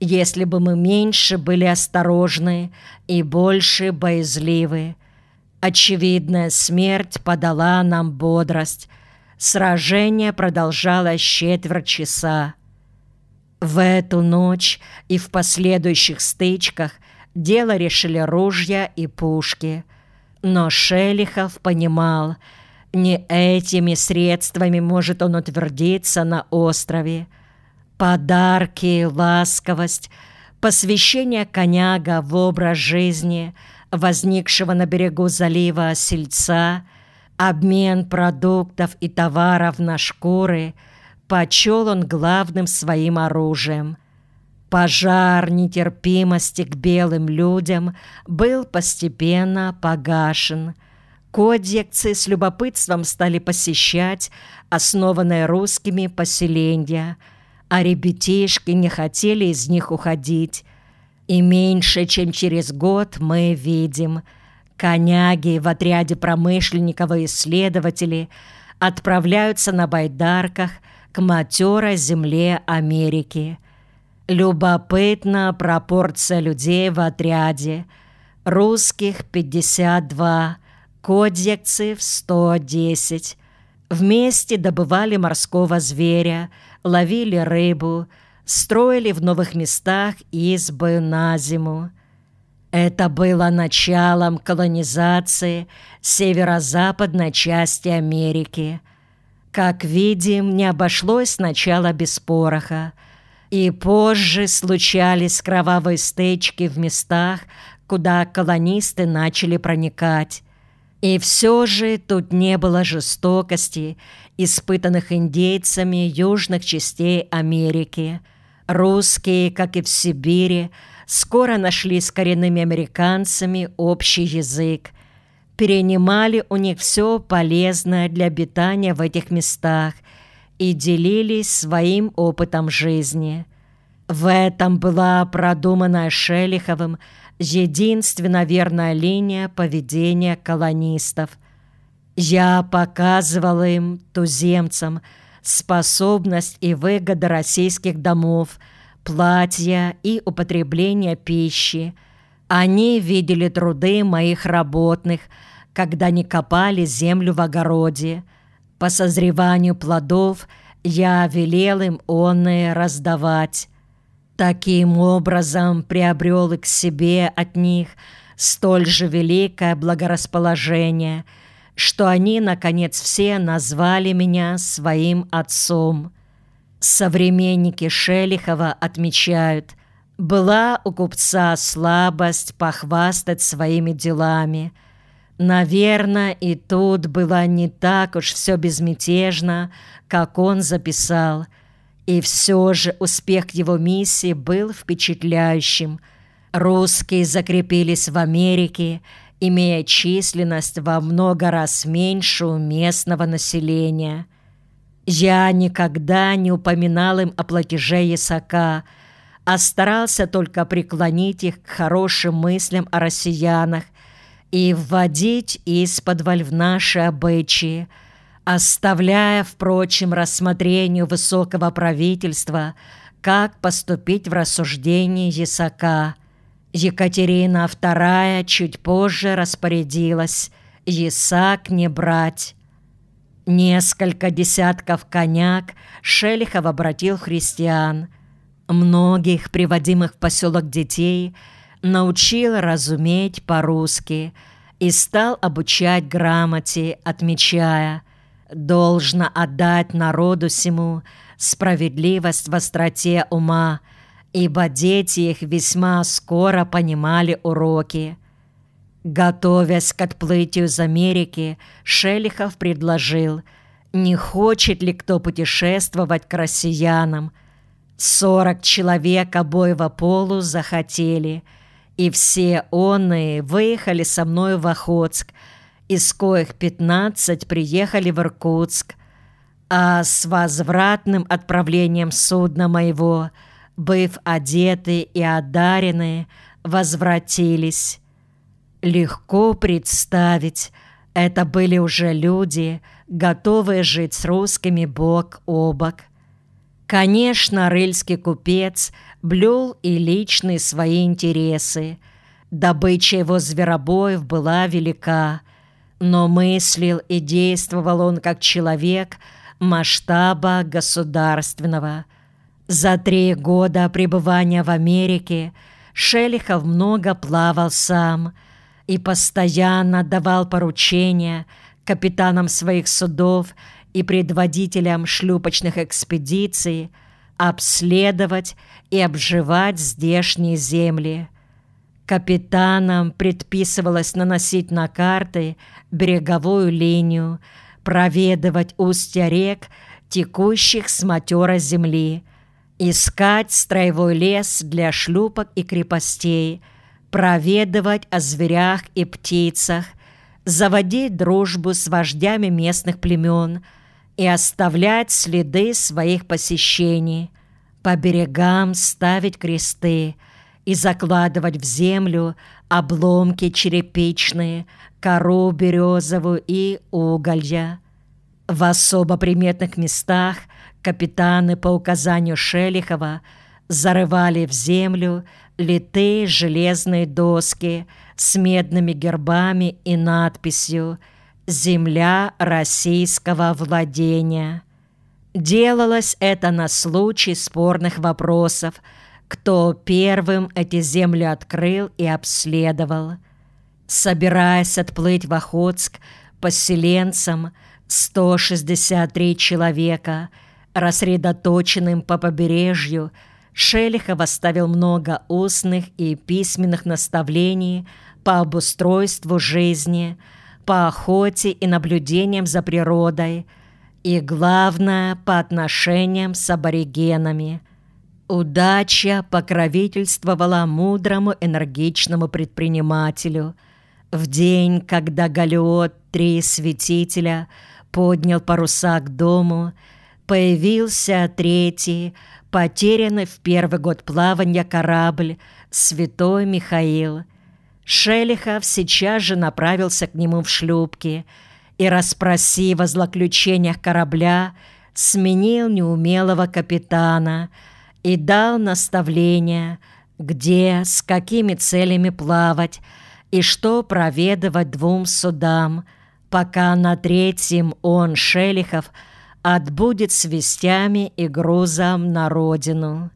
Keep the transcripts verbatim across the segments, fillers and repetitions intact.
если бы мы меньше были осторожны и больше боязливы. Очевидная смерть подала нам бодрость. Сражение продолжалось четверть часа. В эту ночь и в последующих стычках дело решили ружья и пушки. Но Шелихов понимал, не этими средствами может он утвердиться на острове. Подарки, ласковость, посвящение коняга в образ жизни, возникшего на берегу залива сельца, обмен продуктов и товаров на шкуры почел он главным своим оружием. Пожар нетерпимости к белым людям был постепенно погашен. Кодьякцы с любопытством стали посещать основанные русскими поселения, а ребятишки не хотели из них уходить. И меньше чем через год мы видим, коняги в отряде промышленников и исследователей отправляются на байдарках к матерой земле Америки. Любопытна пропорция людей в отряде. Русских пятьдесят два, кодьякцев сто десять. Вместе добывали морского зверя, ловили рыбу, строили в новых местах избы на зиму. Это было началом колонизации северо-западной части Америки. Как видим, не обошлось сначала без пороха, и позже случались кровавые стычки в местах, куда колонисты начали проникать. И все же тут не было жестокости, испытанных индейцами южных частей Америки. Русские, как и в Сибири, скоро нашли с коренными американцами общий язык, перенимали у них все полезное для обитания в этих местах и делились своим опытом жизни. В этом была продуманная Шелиховым единственно верная линия поведения колонистов. Я показывал им, туземцам, способность и выгоды российских домов, платья и употребления пищи. Они видели труды моих работных, когда не копали землю в огороде. По созреванию плодов я велел им онные раздавать. Таким образом приобрел и к себе от них столь же великое благорасположение, что они, наконец, все назвали меня своим отцом. Современники Шелихова отмечают, была у купца слабость похвастать своими делами. Наверное, и тут было не так уж все безмятежно, как он записал. И все же успех его миссии был впечатляющим. Русские закрепились в Америке, имея численность во много раз меньшую местного населения. Я никогда не упоминал им о платеже ясака, а старался только преклонить их к хорошим мыслям о россиянах и вводить исподволь в наши обычаи, оставляя, впрочем, рассмотрению высокого правительства, как поступить в рассуждении ясака. Екатерина вторая чуть позже распорядилась ясак не брать. Несколько десятков коняк Шелихов обратил в христиан. Многих приводимых в поселок детей научил разуметь по-русски и стал обучать грамоте, отмечая: «Должно отдать народу сему справедливость в остроте ума, ибо дети их весьма скоро понимали уроки». Готовясь к отплытию из Америки, Шелихов предложил, не хочет ли кто путешествовать к россиянам. Сорок человек обоего полу захотели, и все онные выехали со мной в Охотск, из коих пятнадцать приехали в Иркутск, а с возвратным отправлением судна моего, быв одеты и одарены, возвратились. Легко представить, это были уже люди, готовые жить с русскими бок о бок. Конечно, рыльский купец блюл и личные свои интересы. Добыча его зверобоев была велика, но мыслил и действовал он как человек масштаба государственного. За три года пребывания в Америке Шелихов много плавал сам и постоянно давал поручения капитанам своих судов и предводителям шлюпочных экспедиций обследовать и обживать здешние земли. Капитанам предписывалось наносить на карты береговую линию, проведывать устья рек, текущих с матерой земли, искать строевой лес для шлюпок и крепостей, проведывать о зверях и птицах, заводить дружбу с вождями местных племен и оставлять следы своих посещений, по берегам ставить кресты и закладывать в землю обломки черепичные, кору березовую и уголья. В особо приметных местах капитаны по указанию Шелихова зарывали в землю литые железные доски с медными гербами и надписью «Земля российского владения». Делалось это на случай спорных вопросов, кто первым эти земли открыл и обследовал. Собираясь отплыть в Охотск, поселенцам сто шестьдесят три человека, рассредоточенным по побережью, Шелихов оставил много устных и письменных наставлений по обустройству жизни, по охоте и наблюдениям за природой, и, главное, по отношениям с аборигенами. Удача покровительствовала мудрому энергичному предпринимателю. В день, когда галеот «Три святителя» поднял паруса к дому, появился третий, потерянный в первый год плавания корабль «Святой Михаил». Шелихов сейчас же направился к нему в шлюпке и, расспросив о злоключениях корабля, сменил неумелого капитана и дал наставления, где, с какими целями плавать и что проведывать двум судам, пока на третьем он, Шелихов, отбудет с вестями и грузом на родину.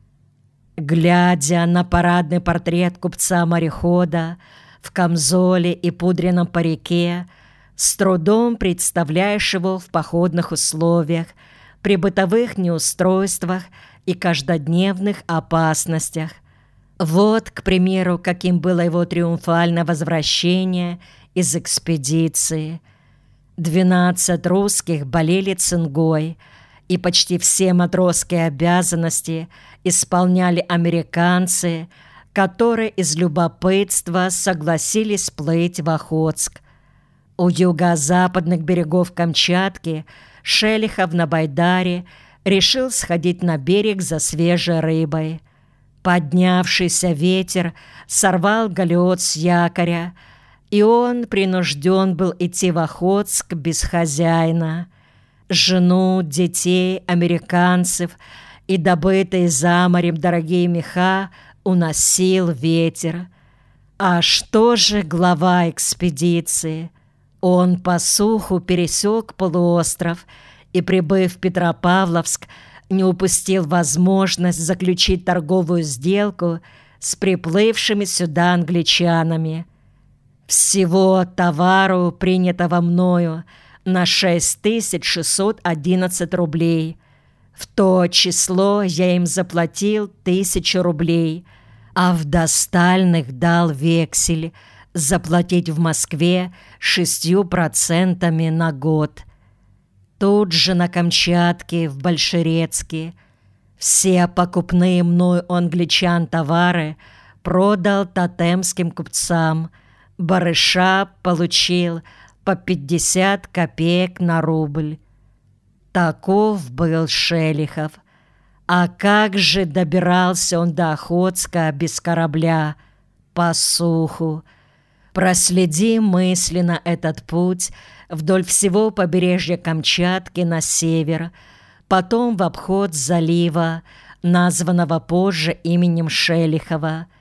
Глядя на парадный портрет купца-морехода в камзоле и пудренном парике, с трудом представляешь его в походных условиях, при бытовых неустройствах и каждодневных опасностях. Вот, к примеру, каким было его триумфальное возвращение из экспедиции. Двенадцать русских болели цингой, и почти все матросские обязанности исполняли американцы, которые из любопытства согласились плыть в Охотск. У юго-западных берегов Камчатки Шелихов на байдаре решил сходить на берег за свежей рыбой. Поднявшийся ветер сорвал галеот с якоря, и он принужден был идти в Охотск без хозяина. Жену, детей, американцев и добытые за морем дорогие меха уносил ветер. А что же глава экспедиции? Он по суху пересек полуостров и, прибыв в Петропавловск, не упустил возможность заключить торговую сделку с приплывшими сюда англичанами. Всего товару, принятого мною, на шесть тысяч шестьсот одиннадцать рублей. В то число я им заплатил тысячу рублей, а в достальных дал вексель заплатить в Москве шестью процентами на год. Тут же на Камчатке, в Большерецке, все покупные мною у англичан товары продал тотемским купцам. Барыша получил по пятьдесят копеек на рубль. Таков был Шелихов. А как же добирался он до Охотска без корабля, по суху? Проследи мысленно этот путь вдоль всего побережья Камчатки на север, потом в обход залива, названного позже именем Шелихова,